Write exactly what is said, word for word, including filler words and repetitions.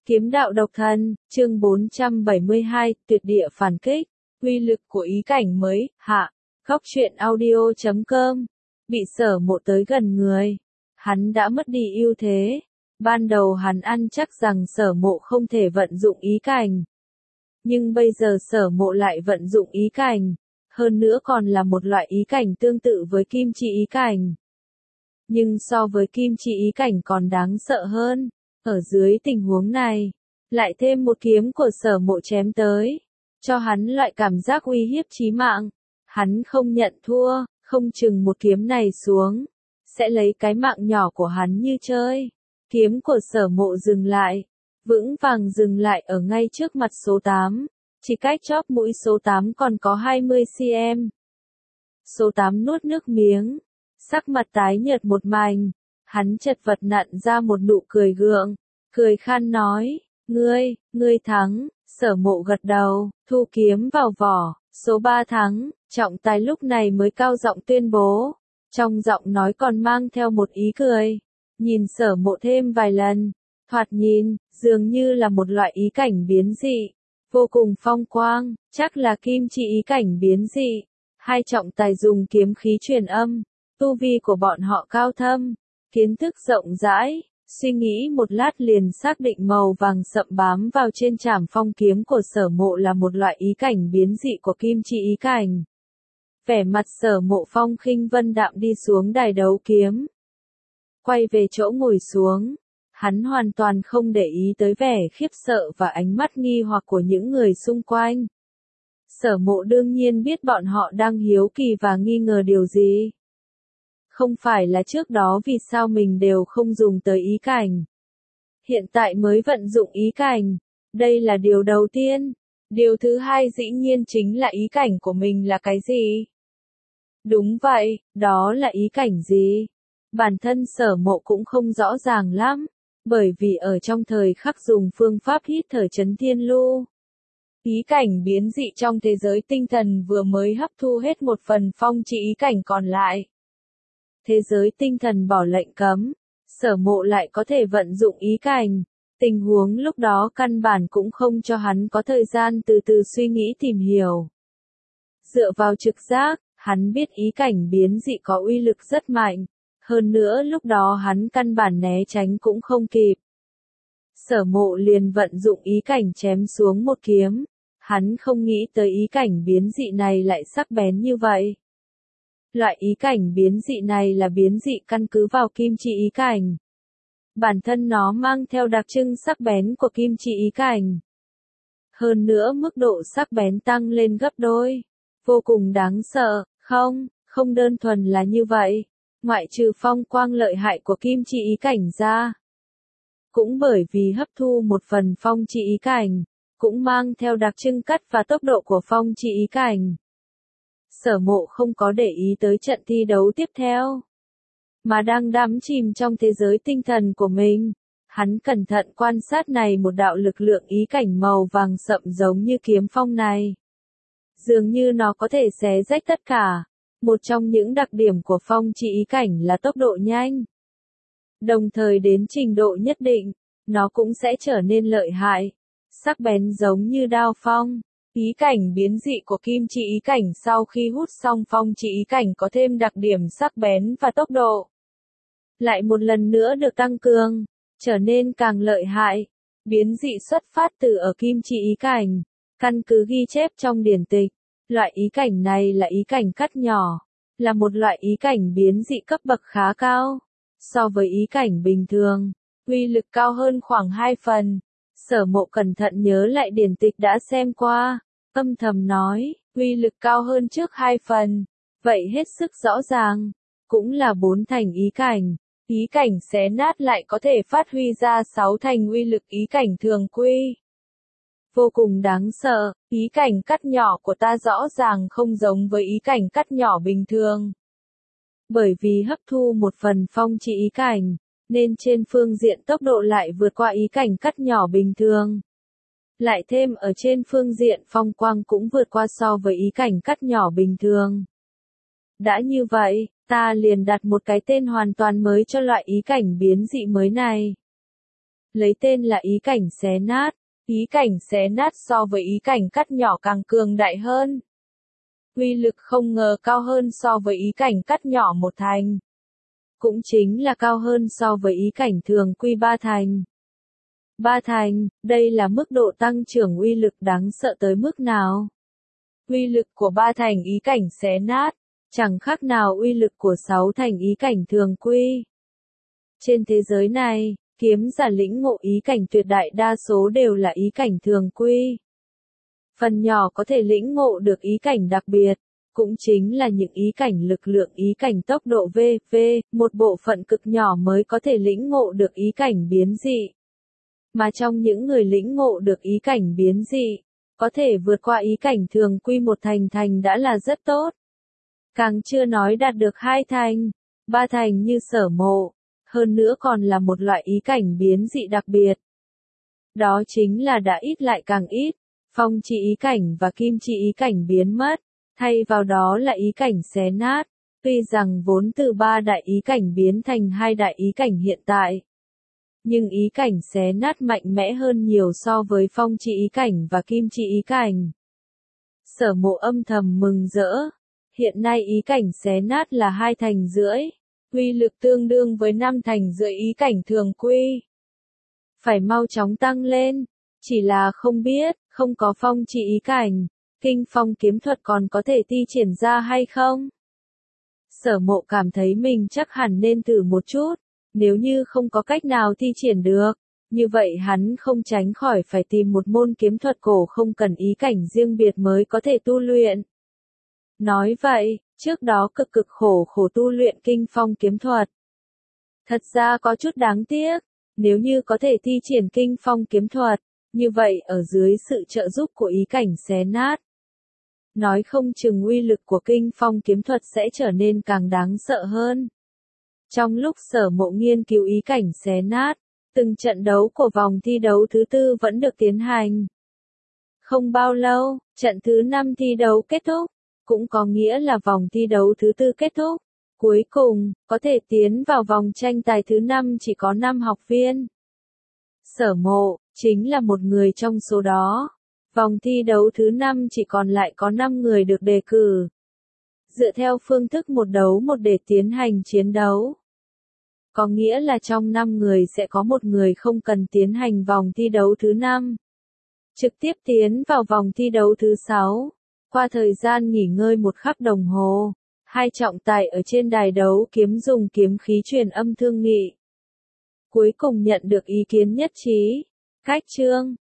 Kiếm đạo độc thân, chương bốn trăm bảy mươi hai, tuyệt địa phản kích, uy lực của ý cảnh mới, hạ, góc truyện audio chấm com, bị Sở Mộ tới gần người. Hắn đã mất đi ưu thế. Ban đầu hắn ăn chắc rằng Sở Mộ không thể vận dụng ý cảnh. Nhưng bây giờ Sở Mộ lại vận dụng ý cảnh. Hơn nữa còn là một loại ý cảnh tương tự với kim chi ý cảnh. Nhưng so với kim chi ý cảnh còn đáng sợ hơn. Ở dưới tình huống này, lại thêm một kiếm của Sở Mộ chém tới, cho hắn loại cảm giác uy hiếp chí mạng. Hắn không nhận thua, không chừng một kiếm này xuống, sẽ lấy cái mạng nhỏ của hắn như chơi. Kiếm của Sở Mộ dừng lại, vững vàng dừng lại ở ngay trước mặt số tám, chỉ cách chóp mũi số tám còn có hai mươi xăng-ti-mét. Số tám nuốt nước miếng, sắc mặt tái nhợt một mảnh. Hắn chật vật nặn ra một nụ cười gượng, cười khan nói, ngươi, ngươi thắng. Sở Mộ gật đầu, thu kiếm vào vỏ, số ba thắng. Trọng tài lúc này mới cao giọng tuyên bố, trong giọng nói còn mang theo một ý cười. Nhìn Sở Mộ thêm vài lần, thoạt nhìn, dường như là một loại ý cảnh biến dị, vô cùng phong quang, chắc là kim chi ý cảnh biến dị. Hai trọng tài dùng kiếm khí truyền âm, tu vi của bọn họ cao thâm, kiến thức rộng rãi, suy nghĩ một lát liền xác định màu vàng sậm bám vào trên trảm phong kiếm của Sở Mộ là một loại ý cảnh biến dị của kim chi ý cảnh. Vẻ mặt Sở Mộ phong khinh vân đạm đi xuống đài đấu kiếm. Quay về chỗ ngồi xuống, hắn hoàn toàn không để ý tới vẻ khiếp sợ và ánh mắt nghi hoặc của những người xung quanh. Sở Mộ đương nhiên biết bọn họ đang hiếu kỳ và nghi ngờ điều gì. Không phải là trước đó vì sao mình đều không dùng tới ý cảnh. Hiện tại mới vận dụng ý cảnh. Đây là điều đầu tiên. Điều thứ hai dĩ nhiên chính là ý cảnh của mình là cái gì? Đúng vậy, đó là ý cảnh gì? Bản thân Sở Mộ cũng không rõ ràng lắm. Bởi vì ở trong thời khắc dùng phương pháp hít thở chấn thiên lưu. Ý cảnh biến dị trong thế giới tinh thần vừa mới hấp thu hết một phần phong chi ý cảnh còn lại. Thế giới tinh thần bỏ lệnh cấm, Sở Mộ lại có thể vận dụng ý cảnh. Tình huống lúc đó căn bản cũng không cho hắn có thời gian từ từ suy nghĩ tìm hiểu. Dựa vào trực giác, hắn biết ý cảnh biến dị có uy lực rất mạnh. Hơn nữa lúc đó hắn căn bản né tránh cũng không kịp. Sở Mộ liền vận dụng ý cảnh chém xuống một kiếm. Hắn không nghĩ tới ý cảnh biến dị này lại sắc bén như vậy. Loại ý cảnh biến dị này là biến dị căn cứ vào kim chi ý cảnh. Bản thân nó mang theo đặc trưng sắc bén của kim chi ý cảnh. Hơn nữa mức độ sắc bén tăng lên gấp đôi. Vô cùng đáng sợ, không, không đơn thuần là như vậy. Ngoại trừ phong quang lợi hại của kim chi ý cảnh ra. Cũng bởi vì hấp thu một phần phong chi ý cảnh, cũng mang theo đặc trưng cắt và tốc độ của phong chi ý cảnh. Sở Mộ không có để ý tới trận thi đấu tiếp theo, mà đang đắm chìm trong thế giới tinh thần của mình. Hắn cẩn thận quan sát này một đạo lực lượng ý cảnh màu vàng sậm giống như kiếm phong này. Dường như nó có thể xé rách tất cả. Một trong những đặc điểm của phong chi ý cảnh là tốc độ nhanh. Đồng thời đến trình độ nhất định, nó cũng sẽ trở nên lợi hại, sắc bén giống như đao phong. Ý cảnh biến dị của kim chi ý cảnh sau khi hút xong phong chi ý cảnh có thêm đặc điểm sắc bén và tốc độ. Lại một lần nữa được tăng cường, trở nên càng lợi hại. Biến dị xuất phát từ ở kim chi ý cảnh, căn cứ ghi chép trong điển tịch. Loại ý cảnh này là ý cảnh cắt nhỏ, là một loại ý cảnh biến dị cấp bậc khá cao. So với ý cảnh bình thường, uy lực cao hơn khoảng hai phần. Sở Mộ cẩn thận nhớ lại điển tịch đã xem qua, âm thầm nói, uy lực cao hơn trước hai phần. Vậy hết sức rõ ràng, cũng là bốn thành ý cảnh. Ý cảnh xé nát lại có thể phát huy ra sáu thành uy lực ý cảnh thường quy. Vô cùng đáng sợ, ý cảnh cắt nhỏ của ta rõ ràng không giống với ý cảnh cắt nhỏ bình thường. Bởi vì hấp thu một phần phong chi ý cảnh, nên trên phương diện tốc độ lại vượt qua ý cảnh cắt nhỏ bình thường. Lại thêm ở trên phương diện phong quang cũng vượt qua so với ý cảnh cắt nhỏ bình thường. Đã như vậy, ta liền đặt một cái tên hoàn toàn mới cho loại ý cảnh biến dị mới này. lấy tên là ý cảnh xé nát. Ý cảnh xé nát so với ý cảnh cắt nhỏ càng cường đại hơn. Uy lực không ngờ cao hơn so với ý cảnh cắt nhỏ một thành. Cũng chính là cao hơn so với ý cảnh thường quy ba thành. Ba thành, đây là mức độ tăng trưởng uy lực đáng sợ tới mức nào? Uy lực của ba thành ý cảnh xé nát, chẳng khác nào uy lực của sáu thành ý cảnh thường quy. Trên thế giới này, kiếm giả lĩnh ngộ ý cảnh tuyệt đại đa số đều là ý cảnh thường quy. Phần nhỏ có thể lĩnh ngộ được ý cảnh đặc biệt, cũng chính là những ý cảnh lực lượng ý cảnh tốc độ vân vân, một bộ phận cực nhỏ mới có thể lĩnh ngộ được ý cảnh biến dị. Mà trong những người lĩnh ngộ được ý cảnh biến dị, có thể vượt qua ý cảnh thường quy một thành thành đã là rất tốt. Càng chưa nói đạt được hai thành, ba thành như Sở Mộ, hơn nữa còn là một loại ý cảnh biến dị đặc biệt. Đó chính là đã ít lại càng ít, phong chi ý cảnh và kim chi ý cảnh biến mất, thay vào đó là ý cảnh xé nát, tuy rằng vốn từ ba đại ý cảnh biến thành hai đại ý cảnh hiện tại. Nhưng ý cảnh xé nát mạnh mẽ hơn nhiều so với phong chi ý cảnh và kim chi ý cảnh. Sở Mộ âm thầm mừng rỡ, hiện nay ý cảnh xé nát là hai thành rưỡi, uy lực tương đương với năm thành rưỡi ý cảnh thường quy. Phải mau chóng tăng lên, chỉ là không biết, không có phong chi ý cảnh, kinh phong kiếm thuật còn có thể thi triển ra hay không? Sở Mộ cảm thấy mình chắc hẳn nên thử một chút, nếu như không có cách nào thi triển được, như vậy hắn không tránh khỏi phải tìm một môn kiếm thuật cổ không cần ý cảnh riêng biệt mới có thể tu luyện. Nói vậy, trước đó cực cực khổ khổ tu luyện kinh phong kiếm thuật. Thật ra có chút đáng tiếc, nếu như có thể thi triển kinh phong kiếm thuật, như vậy ở dưới sự trợ giúp của ý cảnh xé nát, nói không chừng uy lực của kinh phong kiếm thuật sẽ trở nên càng đáng sợ hơn. Trong lúc Sở Mộ nghiên cứu ý cảnh xé nát, từng trận đấu của vòng thi đấu thứ tư vẫn được tiến hành. Không bao lâu, trận thứ năm thi đấu kết thúc, cũng có nghĩa là vòng thi đấu thứ tư kết thúc. Cuối cùng, có thể tiến vào vòng tranh tài thứ năm chỉ có năm học viên. Sở Mộ, chính là một người trong số đó. Vòng thi đấu thứ năm chỉ còn lại có năm người được đề cử. Dựa theo phương thức một đấu một để tiến hành chiến đấu. Có nghĩa là trong năm người sẽ có một người không cần tiến hành vòng thi đấu thứ năm. Trực tiếp tiến vào vòng thi đấu thứ sáu. Qua thời gian nghỉ ngơi một khắc đồng hồ, hai trọng tài ở trên đài đấu kiếm dùng kiếm khí truyền âm thương nghị. Cuối cùng nhận được ý kiến nhất trí. Cách chương